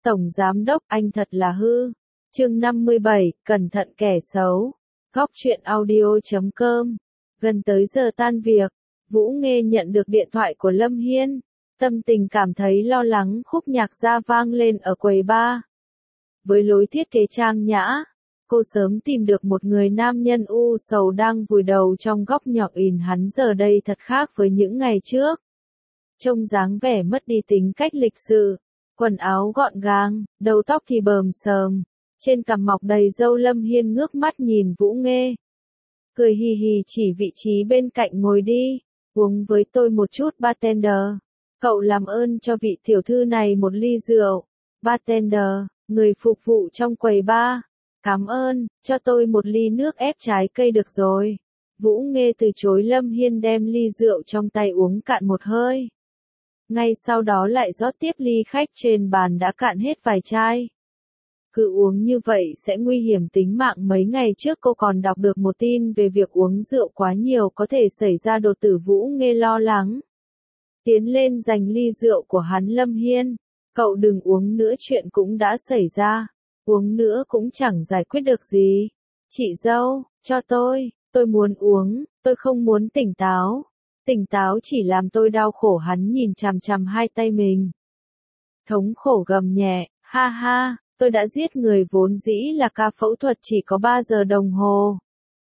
Tổng Giám Đốc, anh thật là hư. Chương 57, cẩn thận kẻ xấu. Góc truyện audio.com. Gần tới giờ tan việc, Vũ Nghê nhận được điện thoại của Lâm Hiên. Tâm tình cảm thấy lo lắng, khúc nhạc ra vang lên ở quầy bar. Với lối thiết kế trang nhã, cô sớm tìm được một người nam nhân u sầu đang vùi đầu trong góc nhỏ in hắn giờ đây thật khác với những ngày trước. Trông dáng vẻ mất đi tính cách lịch sự, quần áo gọn gàng, đầu tóc thì bờm sờm, trên cằm mọc đầy râu. Lâm Hiên ngước mắt nhìn Vũ Nghê, cười hì hì chỉ vị trí bên cạnh ngồi đi, uống với tôi một chút bartender. Cậu làm ơn cho vị tiểu thư này một ly rượu. Bartender, người phục vụ trong quầy bar. Cảm ơn, cho tôi một ly nước ép trái cây được rồi. Vũ Nghê từ chối. Lâm Hiên đem ly rượu trong tay uống cạn một hơi. Ngay sau đó lại rót tiếp ly khách trên bàn đã cạn hết vài chai. Cứ uống như vậy sẽ nguy hiểm tính mạng. Mấy ngày trước cô còn đọc được một tin về việc uống rượu quá nhiều có thể xảy ra đột tử. Vũ Nghê lo lắng tiến lên giành ly rượu của hắn. Lâm Hiên, cậu đừng uống nữa, chuyện cũng đã xảy ra. Uống nữa cũng chẳng giải quyết được gì. Chị dâu, cho tôi muốn uống, tôi không muốn tỉnh táo. Tỉnh táo chỉ làm tôi đau khổ. Hắn nhìn chằm chằm hai tay mình, thống khổ gầm nhẹ, ha ha, tôi đã giết người, vốn dĩ là ca phẫu thuật chỉ có 3 giờ đồng hồ.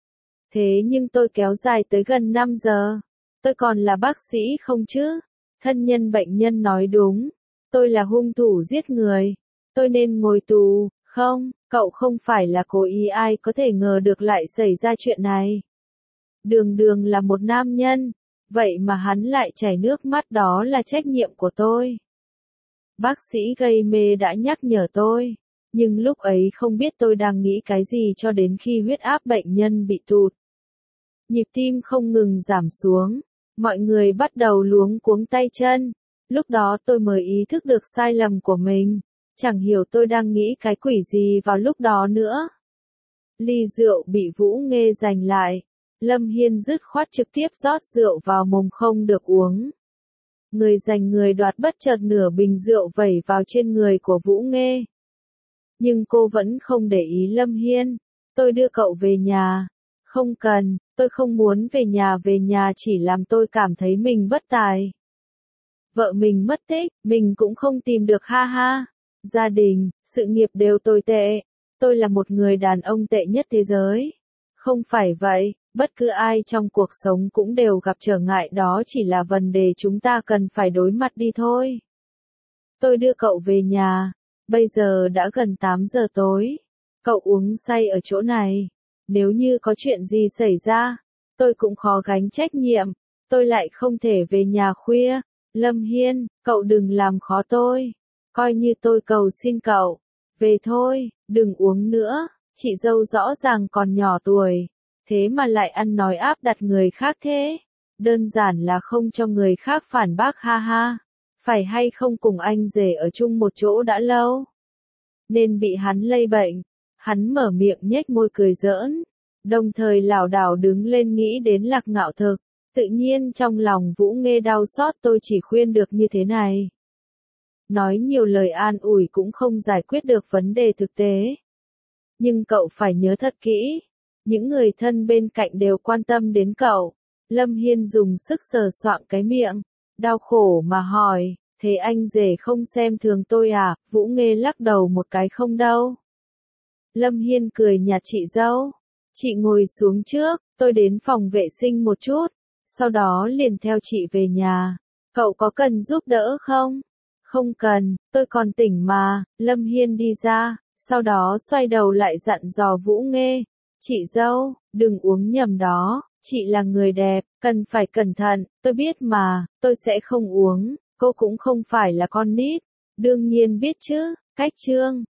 Thế nhưng tôi kéo dài tới gần 5 giờ. Tôi còn là bác sĩ không chứ? Thân nhân bệnh nhân nói đúng, tôi là hung thủ giết người. Tôi nên ngồi tù. Không, cậu không phải là cố ý, ai có thể ngờ được lại xảy ra chuyện này. Đường Đường là một nam nhân, vậy mà hắn lại chảy nước mắt, đó là trách nhiệm của tôi. Bác sĩ gây mê đã nhắc nhở tôi, nhưng lúc ấy không biết tôi đang nghĩ cái gì cho đến khi huyết áp bệnh nhân bị tụt. Nhịp tim không ngừng giảm xuống, mọi người bắt đầu luống cuống tay chân. Lúc đó tôi mới ý thức được sai lầm của mình. Chẳng hiểu tôi đang nghĩ cái quỷ gì vào lúc đó nữa. Ly rượu bị Vũ Nghê giành lại. Lâm Hiên dứt khoát trực tiếp rót rượu vào mồm, không được uống. Người giành người đoạt, bất chợt nửa bình rượu vẩy vào trên người của Vũ Nghê. Nhưng cô vẫn không để ý. Lâm Hiên, tôi đưa cậu về nhà. Không cần, tôi không muốn về nhà chỉ làm tôi cảm thấy mình bất tài. Vợ mình mất tích, mình cũng không tìm được, ha ha. Gia đình, sự nghiệp đều tồi tệ. Tôi là một người đàn ông tệ nhất thế giới. Không phải vậy, bất cứ ai trong cuộc sống cũng đều gặp trở ngại, đó chỉ là vấn đề chúng ta cần phải đối mặt đi thôi. Tôi đưa cậu về nhà. Bây giờ đã gần 8 giờ tối. Cậu uống say ở chỗ này. Nếu như có chuyện gì xảy ra, tôi cũng khó gánh trách nhiệm. Tôi lại không thể về nhà khuya. Lâm Hiên, cậu đừng làm khó tôi. Coi như tôi cầu xin cậu. Về thôi, đừng uống nữa. Chị dâu rõ ràng còn nhỏ tuổi, thế mà lại ăn nói áp đặt người khác thế. Đơn giản là không cho người khác phản bác, ha ha. Phải hay không cùng anh rể ở chung một chỗ đã lâu, nên bị hắn lây bệnh. Hắn mở miệng nhếch môi cười giỡn, đồng thời lảo đảo đứng lên nghĩ đến Lạc Ngạo Thực. Tự nhiên trong lòng Vũ Nghê đau xót. Tôi chỉ khuyên được như thế này. Nói nhiều lời an ủi cũng không giải quyết được vấn đề thực tế. Nhưng cậu phải nhớ thật kỹ, những người thân bên cạnh đều quan tâm đến cậu. Lâm Hiên dùng sức sờ soạng cái miệng, đau khổ mà hỏi, thế anh rể không xem thường tôi à? Vũ Nghê lắc đầu một cái, không đâu. Lâm Hiên cười nhạt, chị dâu, chị ngồi xuống trước, tôi đến phòng vệ sinh một chút, sau đó liền theo chị về nhà. Cậu có cần giúp đỡ không? Không cần, tôi còn tỉnh mà. Lâm Hiên đi ra, sau đó xoay đầu lại dặn dò Vũ Nghê, chị dâu, đừng uống nhầm đó, chị là người đẹp, cần phải cẩn thận. Tôi biết mà, tôi sẽ không uống. Cô cũng không phải là con nít, đương nhiên biết chứ. Cách chương